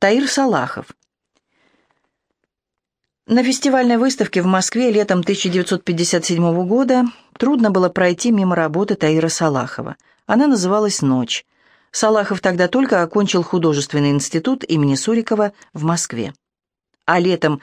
Таир Салахов. На фестивальной выставке в Москве летом 1957 года трудно было пройти мимо работы Таира Салахова. Она называлась «Ночь». Салахов тогда только окончил художественный институт имени Сурикова в Москве. А летом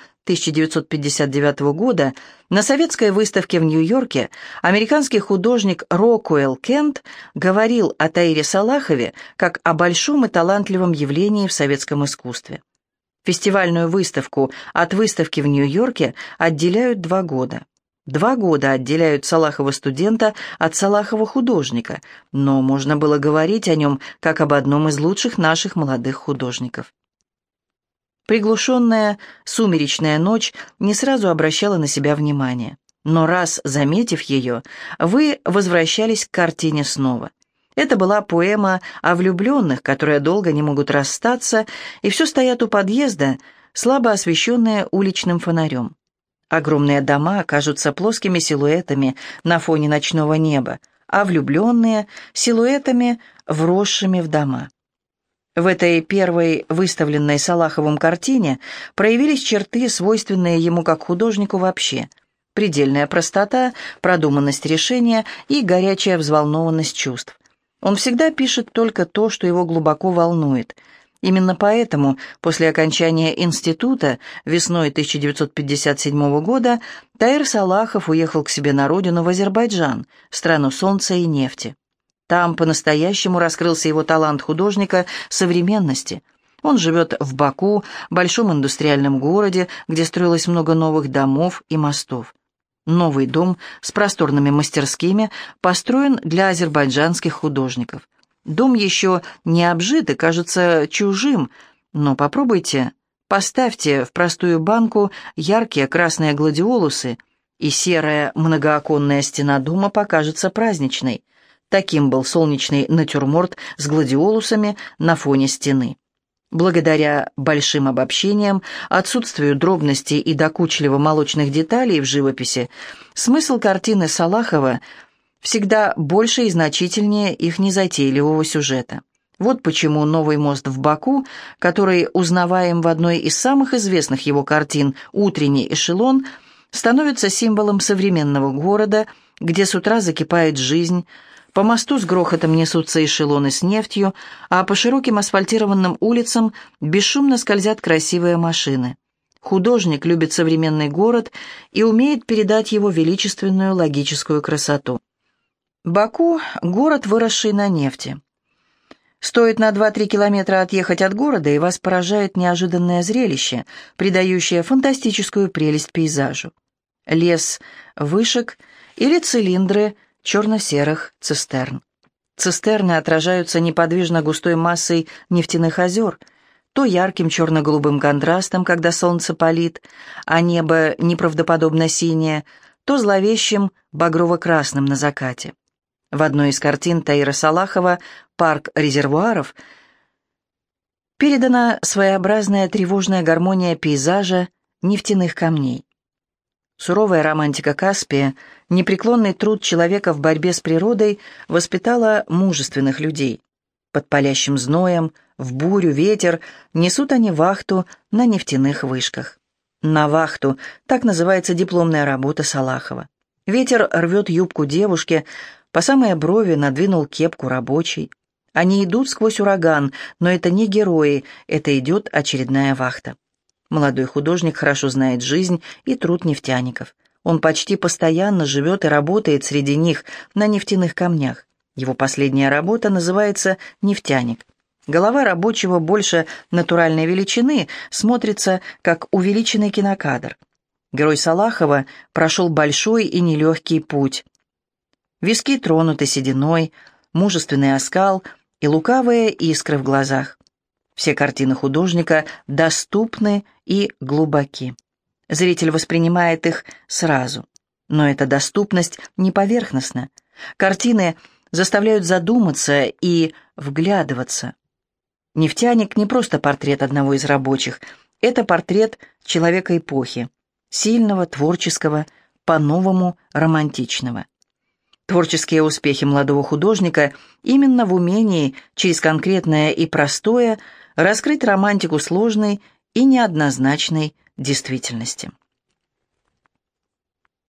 1959 года на советской выставке в Нью-Йорке американский художник Рокуэлл Кент говорил о Таире Салахове как о большом и талантливом явлении в советском искусстве. Фестивальную выставку от выставки в Нью-Йорке отделяют 2 года. 2 года отделяют Салахова-студента от Салахова-художника, но можно было говорить о нем как об одном из лучших наших молодых художников. Приглушенная сумеречная ночь не сразу обращала на себя внимание, но раз заметив ее, вы возвращались к картине снова. Это была поэма о влюбленных, которые долго не могут расстаться, и все стоят у подъезда, слабо освещенные уличным фонарем. Огромные дома кажутся плоскими силуэтами на фоне ночного неба, а влюбленные — силуэтами, вросшими в дома. В этой первой выставленной Салаховым картине проявились черты, свойственные ему как художнику вообще: предельная простота, продуманность решения и горячая взволнованность чувств. Он всегда пишет только то, что его глубоко волнует. Именно поэтому после окончания института весной 1957 года Таир Салахов уехал к себе на родину в Азербайджан, страну солнца и нефти. Там по-настоящему раскрылся его талант художника современности. Он живет в Баку, большом индустриальном городе, где строилось много новых домов и мостов. Новый дом с просторными мастерскими построен для азербайджанских художников. Дом еще не обжит и кажется чужим, но попробуйте, поставьте в простую банку яркие красные гладиолусы, и серая многооконная стена дома покажется праздничной. Таким был солнечный натюрморт с гладиолусами на фоне стены. Благодаря большим обобщениям, отсутствию дробностей и докучливо-молочных деталей в живописи, смысл картины Салахова всегда больше и значительнее их незатейливого сюжета. Вот почему новый мост в Баку, который узнаваем в одной из самых известных его картин «Утренний эшелон», становится символом современного города, где с утра закипает жизнь. По мосту с грохотом несутся эшелоны с нефтью, а по широким асфальтированным улицам бесшумно скользят красивые машины. Художник любит современный город и умеет передать его величественную логическую красоту. Баку – город, выросший на нефти. Стоит на 2-3 километра отъехать от города, и вас поражает неожиданное зрелище, придающее фантастическую прелесть пейзажу. Лес вышек или цилиндры черно-серых цистерн. Цистерны отражаются неподвижно густой массой нефтяных озер, то ярким черно-голубым контрастом, когда солнце палит, а небо неправдоподобно синее, то зловещим багрово-красным на закате. В одной из картин Таира Салахова «Парк резервуаров» передана своеобразная тревожная гармония пейзажа нефтяных камней. Суровая романтика Каспия, непреклонный труд человека в борьбе с природой воспитала мужественных людей. Под палящим зноем, в бурю, ветер несут они вахту на нефтяных вышках. «На вахту» — так называется дипломная работа Салахова. Ветер рвет юбку девушки, по самые брови надвинул кепку рабочий. Они идут сквозь ураган, но это не герои, это идет очередная вахта. Молодой художник хорошо знает жизнь и труд нефтяников. Он почти постоянно живет и работает среди них на нефтяных камнях. Его последняя работа называется «Нефтяник». Голова рабочего больше натуральной величины смотрится как увеличенный кинокадр. Герой Салахова прошел большой и нелегкий путь. Виски тронуты сединой, мужественный оскал и лукавые искры в глазах. Все картины художника доступны и глубоки. Зритель воспринимает их сразу. Но эта доступность не поверхностна. Картины заставляют задуматься и вглядываться. «Нефтяник» не просто портрет одного из рабочих. Это портрет человека эпохи. Сильного, творческого, по-новому романтичного. Творческие успехи молодого художника именно в умении через конкретное и простое раскрыть романтику сложной и неоднозначной действительности.